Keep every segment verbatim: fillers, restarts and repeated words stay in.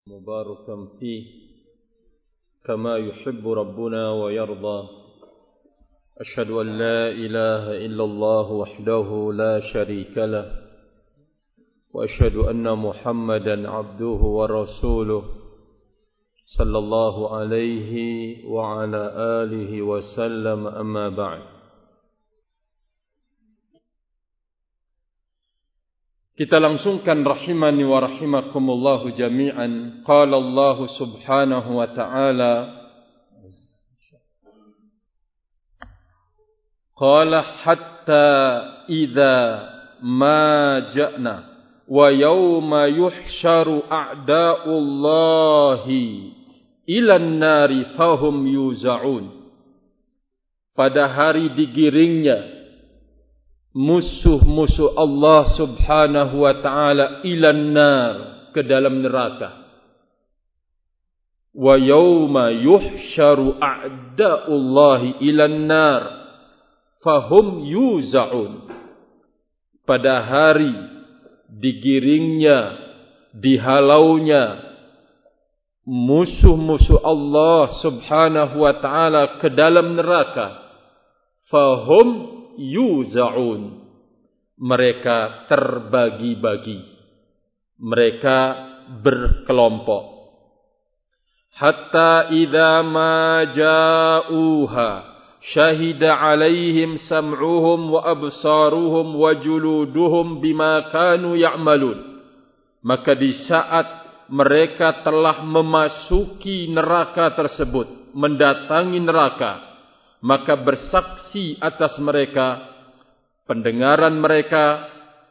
مباركا فيه كما يحب ربنا ويرضى. أشهد أن لا إله إلا الله وحده لا شريك له وأشهد أن محمدا عبده ورسوله صلى الله عليه وعلى آله وسلم. أما بعد. Kita langsungkan rahimani wa rahimakumullahu jami'an. Qala Allah subhanahu wa ta'ala, Qala hatta idza ma ja'na wa yawma yuhsharu a'da'ullahi ilan nari fahum yuza'un. Pada hari digiringnya musuh-musuh Allah subhanahu wa ta'ala ilan nar, ke dalam neraka. Wa yawma yuhsharu a'da'ullahi ilan nar fahum yuza'un. Pada hari digiringnya, dihalaunya musuh-musuh Allah subhanahu wa ta'ala ke dalam neraka, fahum yuza'un, mereka terbagi-bagi, mereka berkelompok. Hatta idza ma ja'uha syahida 'alaihim sam'uhum wa absaruhum wa juluduhum bima kanu ya'malun. Maka di saat mereka telah memasuki neraka tersebut, mendatangi neraka, maka bersaksi atas mereka pendengaran mereka,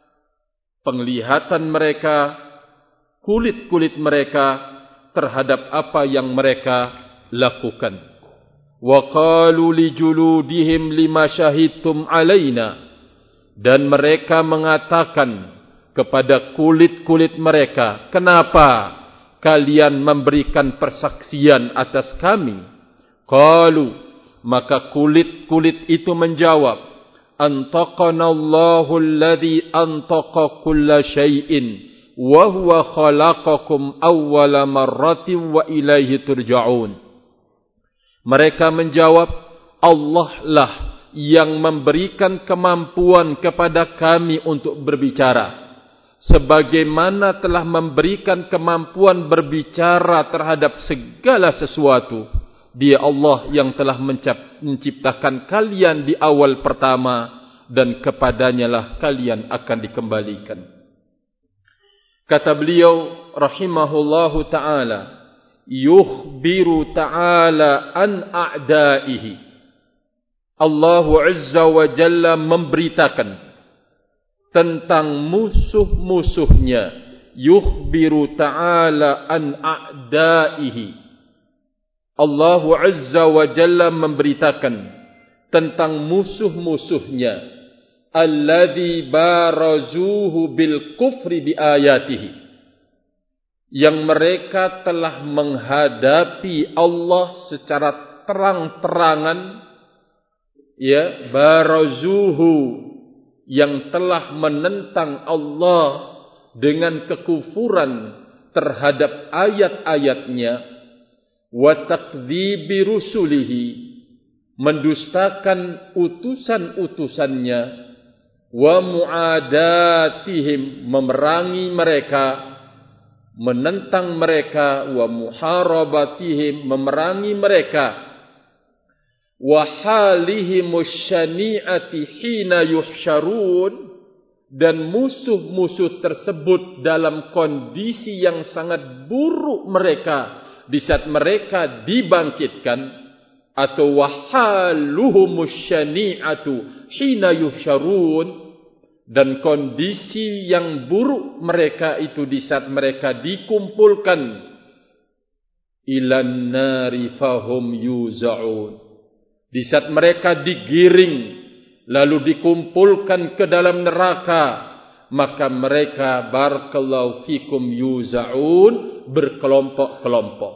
penglihatan mereka, kulit-kulit mereka terhadap apa yang mereka lakukan. Wa qalu li juludihim lima syahidtum alaina, dan mereka mengatakan kepada kulit-kulit mereka, kenapa kalian memberikan persaksian atas kami? Qalu, maka kulit-kulit itu menjawab, antaqana Allahu alladhi antaqa kulla syai'in wa huwa khalaqakum awwala marratin wa ilaihi turja'un. Mereka menjawab, Allah lah yang memberikan kemampuan kepada kami untuk berbicara, sebagaimana telah memberikan kemampuan berbicara terhadap segala sesuatu. Dia Allah yang telah menciptakan kalian di awal pertama, dan kepadanya lah kalian akan dikembalikan. Kata beliau rahimahullahu ta'ala, yukhbiru ta'ala an a'da'ihi. Allah Azza wa Jalla memberitakan tentang musuh-musuhnya. Yukhbiru ta'ala an a'da'ihi. Allah Azza wa Jalla memberitakan tentang musuh-musuhnya, alladzi barazuhu bil kufri bi ayatihi, yang mereka telah menghadapi Allah secara terang-terangan, ya, barazuhu, yang telah menentang Allah dengan kekufuran terhadap ayat-ayatnya, wa takdzibi rusulihi, mendustakan utusan-utusannya, wa muadatihim, memerangi mereka, menentang mereka, wa muharabatihim, memerangi mereka, wa halihimus syani'ati hina yuhsyarun, dan musuh-musuh tersebut dalam kondisi yang sangat buruk mereka di saat mereka dibangkitkan, atau wahaluhumus syani'atu hina yuhsyarun, dan kondisi yang buruk mereka itu di saat mereka dikumpulkan, ilan nari fahum yuza'un, di saat mereka digiring lalu dikumpulkan ke dalam neraka, maka mereka barakallahu fikum yuza'un, berkelompok-kelompok.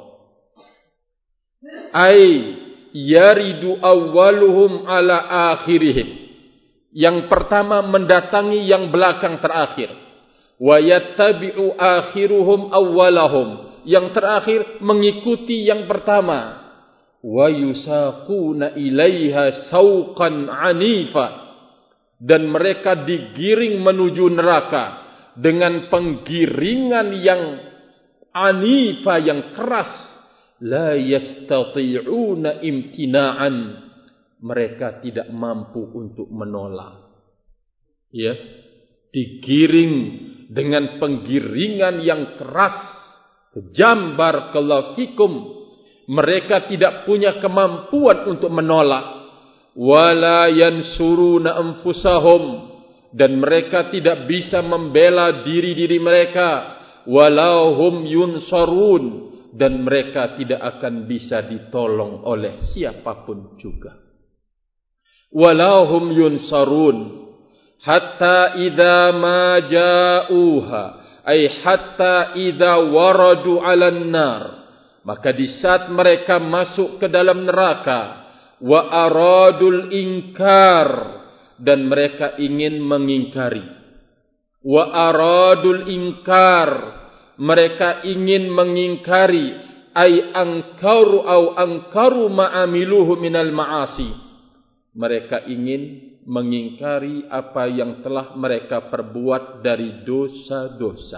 Ai yaridu awwaluhum ala akhirihim, yang pertama mendatangi yang belakang terakhir. Wa yattabi'u akhiruhum awwalahum, yang terakhir mengikuti yang pertama. Wa yusaquna ilaiha sauqan anifa, dan mereka digiring menuju neraka dengan penggiringan yang anifa, yang keras. La yastati'una imtina'an, mereka tidak mampu untuk menolak. Ya, digiring dengan penggiringan yang keras, kejam, barakallahu fikum. Mereka tidak punya kemampuan untuk menolak. Wala yansuruna anfusahum, dan mereka tidak bisa membela diri-diri mereka. Walahum yunsarun, dan mereka tidak akan bisa ditolong oleh siapapun juga. Walahum yunsarun hatta idza ma ja'uha, ay hatta idza waradu 'alan nar, maka di saat mereka masuk ke dalam neraka, wa aradul inkar, dan mereka ingin mengingkari. Wa aradul inkar, mereka ingin mengingkari. Ay angkaru au angkaru ma'amiluhu minal ma'asi, mereka ingin mengingkari apa yang telah mereka perbuat dari dosa-dosa.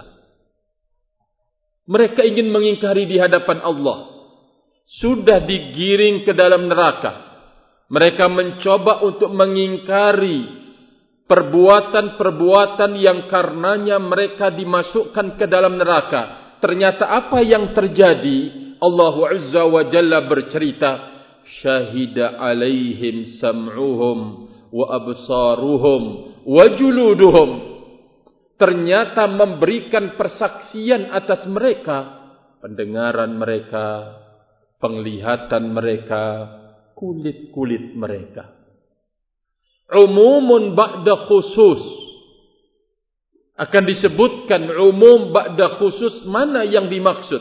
Mereka ingin mengingkari di hadapan Allah. Sudah digiring ke dalam neraka, mereka mencoba untuk mengingkari perbuatan-perbuatan yang karenanya mereka dimasukkan ke dalam neraka. Ternyata apa yang terjadi? Allah Azza wa Jalla bercerita, syahida alaihim sam'uhum wa absaruhum wa juluduhum. Ternyata memberikan persaksian atas mereka, pendengaran mereka, penglihatan mereka, kulit-kulit mereka. Umumun ba'da khusus. Akan disebutkan umum ba'da khusus, mana yang dimaksud?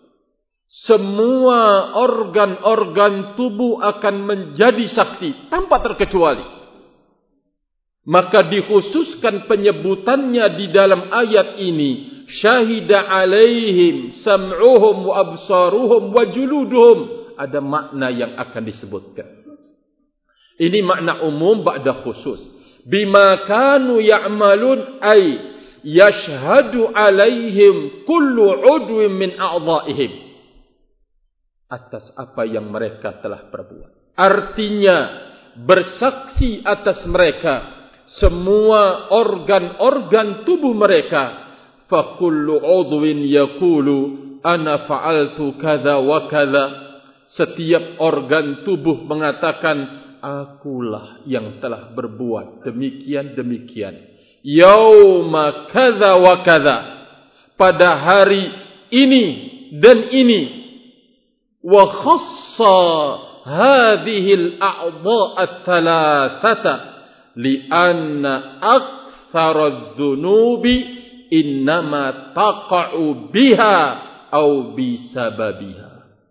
Semua organ-organ tubuh akan menjadi saksi tanpa terkecuali. Maka dikhususkan penyebutannya di dalam ayat ini, syahida alaihim sam'uhum wa absaruhum wa juluduhum. Ada makna yang akan disebutkan. Ini makna umum ba'da khusus. Bima kanu ya'malun, ay yashhadu alaihim kullu udwin min a'dha'ihim, atas apa yang mereka telah perbuat. Artinya bersaksi atas mereka semua organ-organ tubuh mereka. Fa kullu udwin yaqulu ana fa'altu kadza wa kadza. Setiap organ tubuh mengatakan, akulah yang telah berbuat demikian-demikian. Yauma kadza wa kadza, pada hari ini dan ini. Wa khassa hadhihi al-a'dha' ats-thalathata li'anna aktsara adh-dhunubi innama taqa'u biha aw bisababiha.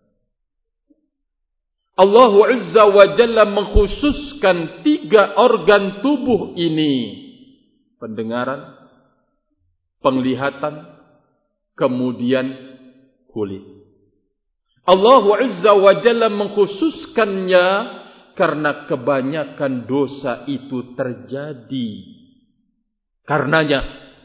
Allah Azza wa Jalla mengkhususkan tiga organ tubuh ini. Pendengaran, penglihatan, kemudian kulit. Allah Azza wa Jalla mengkhususkannya karena kebanyakan dosa itu terjadi karenanya,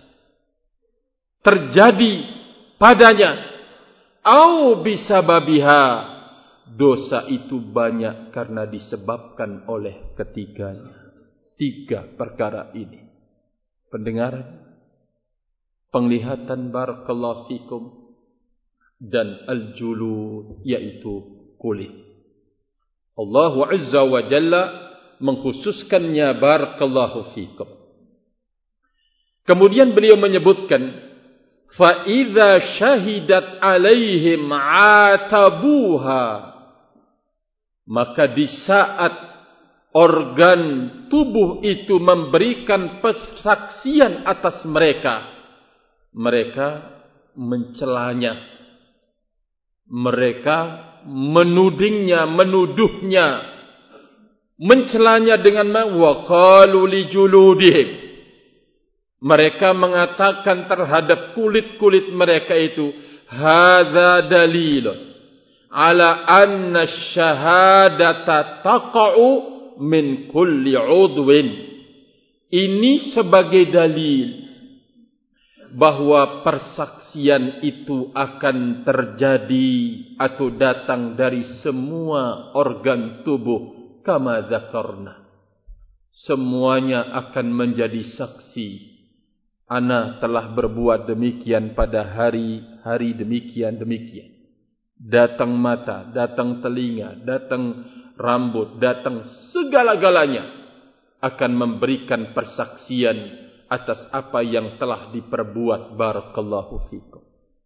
terjadi padanya. Au bisababiha, dosa itu banyak karena disebabkan oleh ketiganya. Tiga perkara ini. Pendengaran, penglihatan, barakallahu fikum, dan al-julud, yaitu kulit. Allah Azza wa Jalla mengkhususkannya, barakallahu fikum. Kemudian beliau menyebutkan, fa idza syahidat alaihim atabuha, maka di saat organ tubuh itu memberikan persaksian atas mereka, mereka mencelanya, mereka menudingnya, menuduhnya, mencelanya dengan wa qalu li juludihim. Mereka mengatakan terhadap kulit-kulit mereka itu, hadza dalilun ala anna syahadata taqa'u min kulli udwin. Ini sebagai dalil bahwa persaksian itu akan terjadi atau datang dari semua organ tubuh, kama dzakarna. Semuanya akan menjadi saksi. Ana telah berbuat demikian pada hari-hari demikian demikian. Datang mata, datang telinga, datang rambut, datang segala-galanya akan memberikan persaksian atas apa yang telah diperbuat. Barakallahu fikum.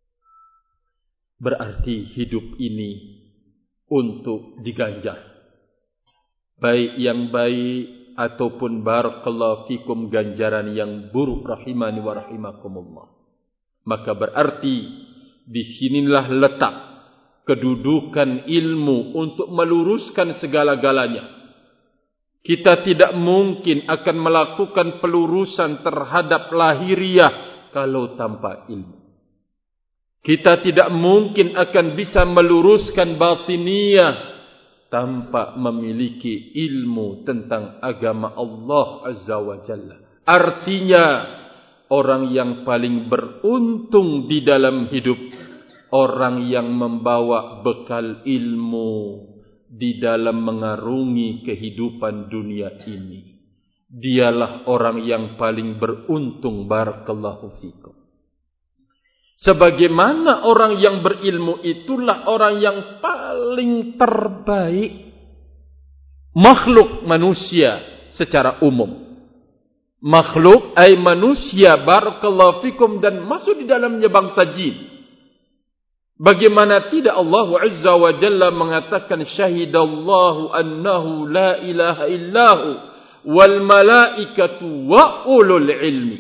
Berarti hidup ini untuk diganjar, baik yang baik ataupun barakallahu fikum ganjaran yang buruk, rahimani wa rahimakumullah. Maka berarti disinilah letak kedudukan ilmu untuk meluruskan segala-galanya. Kita tidak mungkin akan melakukan pelurusan terhadap lahiriah kalau tanpa ilmu. Kita tidak mungkin akan bisa meluruskan batiniah tanpa memiliki ilmu tentang agama Allah Azza wa Jalla. Artinya, orang yang paling beruntung di dalam hidup, orang yang membawa bekal ilmu di dalam mengarungi kehidupan dunia ini. Dialah orang yang paling beruntung. Barakallahu fikum. Sebagaimana orang yang berilmu itulah orang yang paling terbaik makhluk manusia secara umum. Makhluk ay manusia, barakallahu fikum, dan masuk di dalamnya bangsa jin. Bagaimana tidak Allah Azza wa Jalla mengatakan syahidallahu annahu la ilaha illahu wal malaikatu wa ulul ilmi.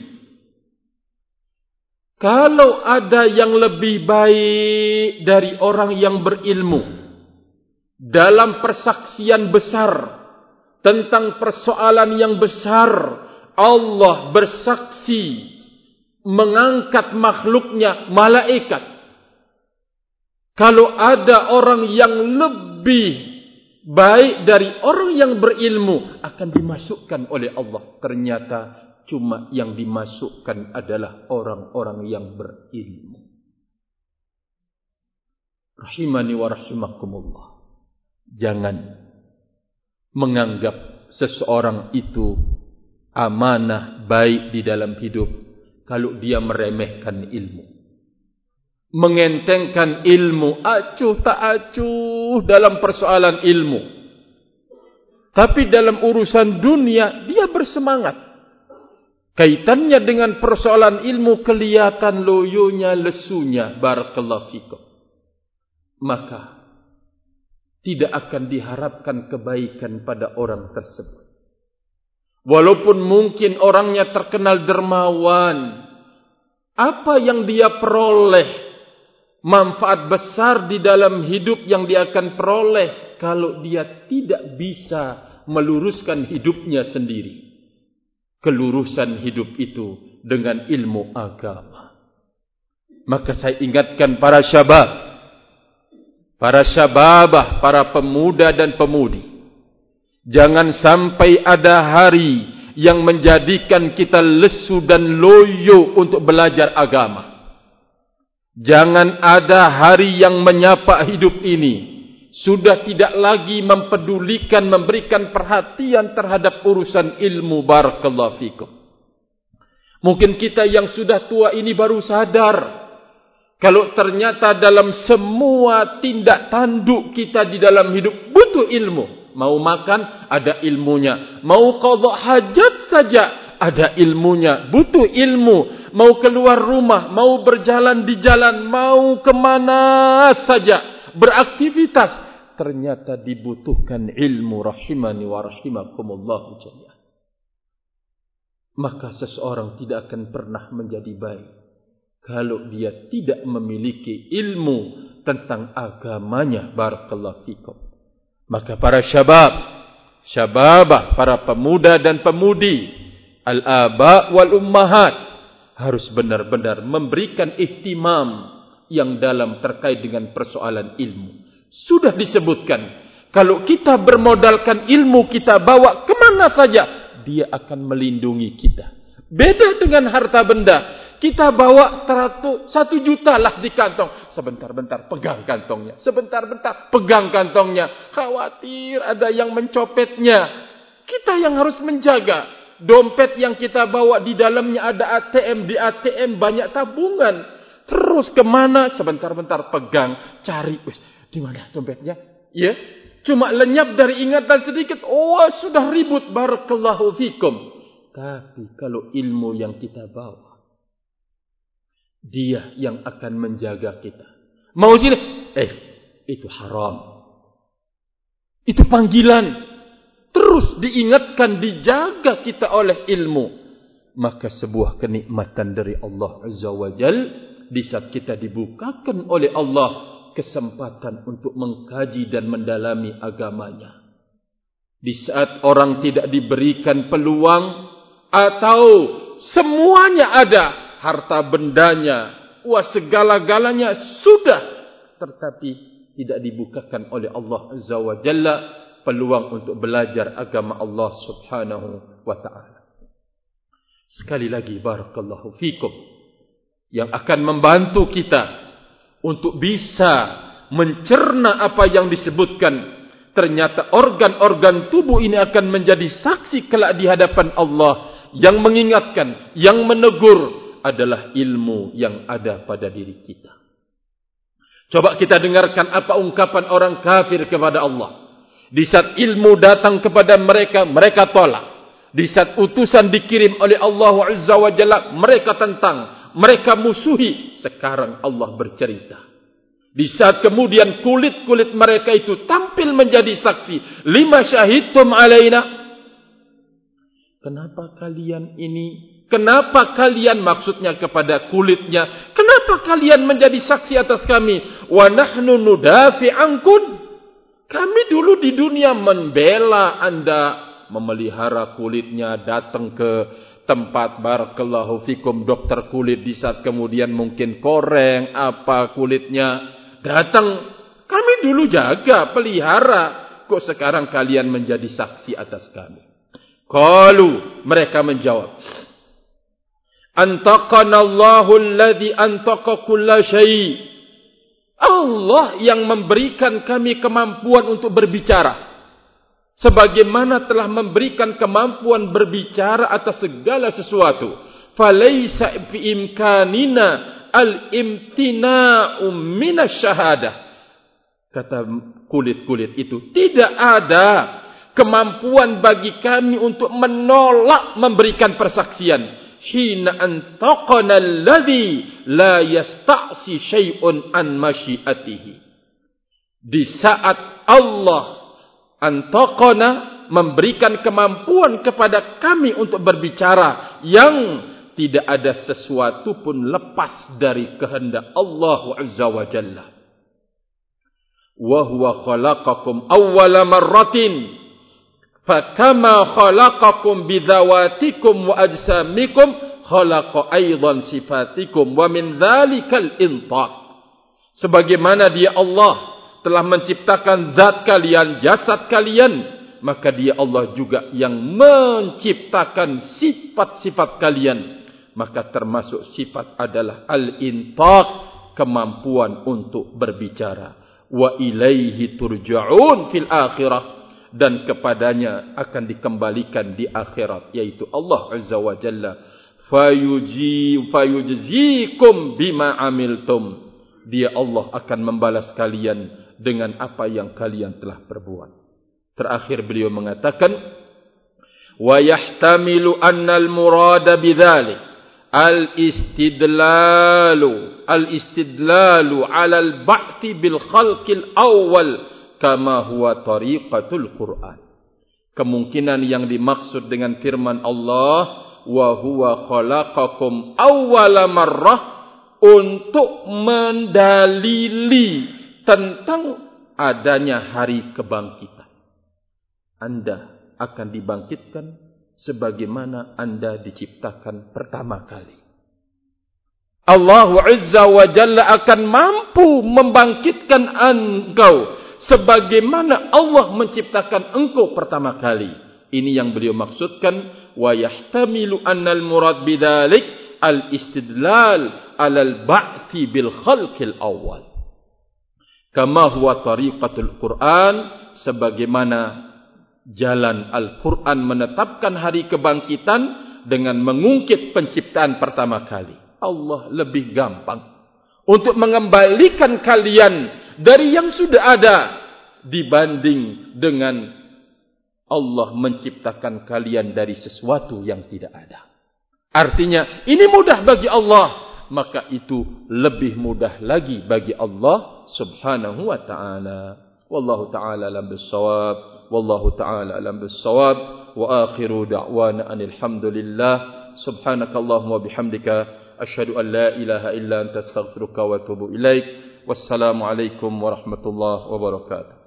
Kalau ada yang lebih baik dari orang yang berilmu dalam persaksian besar tentang persoalan yang besar, Allah bersaksi mengangkat makhluknya malaikat. Kalau ada orang yang lebih baik dari orang yang berilmu, akan dimasukkan oleh Allah. Ternyata cuma yang dimasukkan adalah orang-orang yang berilmu. Rahimani wa rahimakumullah. Jangan menganggap seseorang itu amanah baik di dalam hidup kalau dia meremehkan ilmu. Mengentengkan ilmu, acuh tak acuh dalam persoalan ilmu. Tapi dalam urusan dunia, dia bersemangat. Kaitannya dengan persoalan ilmu, kelihatan loyonya, lesunya. Barakallahu fikum. Maka, tidak akan diharapkan kebaikan pada orang tersebut. Walaupun mungkin orangnya terkenal dermawan, apa yang dia peroleh, manfaat besar di dalam hidup yang dia akan peroleh kalau dia tidak bisa meluruskan hidupnya sendiri. Kelurusan hidup itu dengan ilmu agama. Maka saya ingatkan para syabab, para syababah, para pemuda dan pemudi, jangan sampai ada hari yang menjadikan kita lesu dan loyo untuk belajar agama. Jangan ada hari yang menyapa hidup ini sudah tidak lagi mempedulikan, memberikan perhatian terhadap urusan ilmu. Barakallahu fikum. Mungkin kita yang sudah tua ini baru sadar kalau ternyata dalam semua tindak tanduk kita di dalam hidup butuh ilmu. Mau makan, ada ilmunya. Mau qadha hajat saja, ada ilmunya. Butuh ilmu. Mau keluar rumah, mau berjalan di jalan, mau kemana saja, beraktivitas, ternyata dibutuhkan ilmu. Rahimani wa rahimakumullahu jami'an. Maka seseorang tidak akan pernah menjadi baik kalau dia tidak memiliki ilmu tentang agamanya. Barakallahu fikum. Maka para syabab, syababah, para pemuda dan pemudi, al-aba wal ummahat, harus benar-benar memberikan ihtimam, yang dalam terkait dengan persoalan ilmu. Sudah disebutkan, kalau kita bermodalkan ilmu kita bawa kemana saja, dia akan melindungi kita. Beda dengan harta benda. Kita bawa seratus, satu juta lah di kantong. Sebentar-bentar pegang kantongnya. Sebentar-bentar pegang kantongnya. Khawatir ada yang mencopetnya. Kita yang harus menjaga. Dompet yang kita bawa di dalamnya ada A T M. Di A T M banyak tabungan. Terus kemana? Sebentar-bentar pegang. Cari. Wis, di mana dompetnya? Ya. Cuma lenyap dari ingatan sedikit. Oh, sudah ribut. Barakallahu fikum. Tapi kalau ilmu yang kita bawa, dia yang akan menjaga kita. Mau sini? Eh, itu haram. Itu panggilan. Terus diingatkan, dijaga kita oleh ilmu. Maka sebuah kenikmatan dari Allah Azza wa Jal, di saat kita dibukakan oleh Allah kesempatan untuk mengkaji dan mendalami agamanya. Di saat orang tidak diberikan peluang, atau semuanya ada, harta bendanya, wah segala-galanya sudah, tetapi tidak dibukakan oleh Allah Azza wa Jalla peluang untuk belajar agama Allah Subhanahu wa ta'ala. Sekali lagi, barakallahu fikum, yang akan membantu kita untuk bisa mencerna apa yang disebutkan. Ternyata organ-organ tubuh ini akan menjadi saksi kelak di hadapan Allah. Yang mengingatkan, yang menegur adalah ilmu yang ada pada diri kita. Coba kita dengarkan apa ungkapan orang kafir kepada Allah. Di saat ilmu datang kepada mereka, mereka tolak. Di saat utusan dikirim oleh Allah Azza wa Jalla, mereka tentang, mereka musuhi. Sekarang Allah bercerita. Di saat kemudian kulit-kulit mereka itu tampil menjadi saksi. Lima syahidtum alaina. Kenapa kalian ini, kenapa kalian, maksudnya kepada kulitnya, kenapa kalian menjadi saksi atas kami? Wa nahnu nudafi ankum. Kami dulu di dunia membela anda, memelihara kulitnya, datang ke tempat barakallahu fikum dokter kulit, di saat kemudian mungkin koreng apa kulitnya, datang, kami dulu jaga, pelihara, kok sekarang kalian menjadi saksi atas kami? Qalu, mereka menjawab, antaqana Allahu alladhi antaqa kulla syai'. Allah yang memberikan kami kemampuan untuk berbicara, sebagaimana telah memberikan kemampuan berbicara atas segala sesuatu. Falaysa fi imkanina al-imtina'u minasy syahadah. Kata kulit-kulit itu, tidak ada kemampuan bagi kami untuk menolak memberikan persaksian. Hina antaqana alladhi la yasta'si syai'un an masyiatihi. Di saat Allah antaqana, memberikan kemampuan kepada kami untuk berbicara, yang tidak ada sesuatu pun lepas dari kehendak Allah Azza wa Jalla. Wa huwa khalaqakum awwala marratin fakama khalaqakum bidzawatikum wa ajsamikum khalaqa aidan sifatikum wa min dzalikal intaq. Sebagaimana dia Allah telah menciptakan zat kalian, jasad kalian, maka dia Allah juga yang menciptakan sifat-sifat kalian. Maka termasuk sifat adalah al-intaq, kemampuan untuk berbicara. Wa ilaihi turja'un fil akhirah, dan kepadanya akan dikembalikan di akhirat, yaitu Allah Azza wa Jalla. Fayuji fayujzikum bima amiltum. Dia Allah akan membalas kalian dengan apa yang kalian telah perbuat. Terakhir beliau mengatakan, wa yahtamilu anna al-murada bidzalik al-istidlalu al-istidlalu 'ala al-ba'thi bil khalqil awwal kama huwa tariqatul Quran. Kemungkinan yang dimaksud dengan firman Allah, wa huwa khalaqakum awwala marrah, untuk mendalili tentang adanya hari kebangkitan. Anda akan dibangkitkan sebagaimana Anda diciptakan pertama kali. Allah Azza wa Jalla akan mampu membangkitkan engkau sebagaimana Allah menciptakan engkau pertama kali. Ini yang beliau maksudkan, wa yahtamilu annal murad bidzalik al-istidlal 'ala al-ba'thi bil khalqil awwal. Kama huwa tariqatul Quran, sebagaimana jalan Al-Quran menetapkan hari kebangkitan dengan mengungkit penciptaan pertama kali. Allah lebih gampang untuk mengembalikan kalian dari yang sudah ada dibanding dengan Allah menciptakan kalian dari sesuatu yang tidak ada. Artinya ini mudah bagi Allah, maka itu lebih mudah lagi bagi Allah Subhanahu wa ta'ala. Wallahu ta'ala alam bis-shawab. Wallahu ta'ala alam bis-shawab. Wa akhiru da'wana anil hamdulillah. Subhanakallahumma bihamdika asyhadu an la ilaha illa anta astaghfiruka wa atubu ilaik. Wassalamu alaikum warahmatullahi wabarakatuh.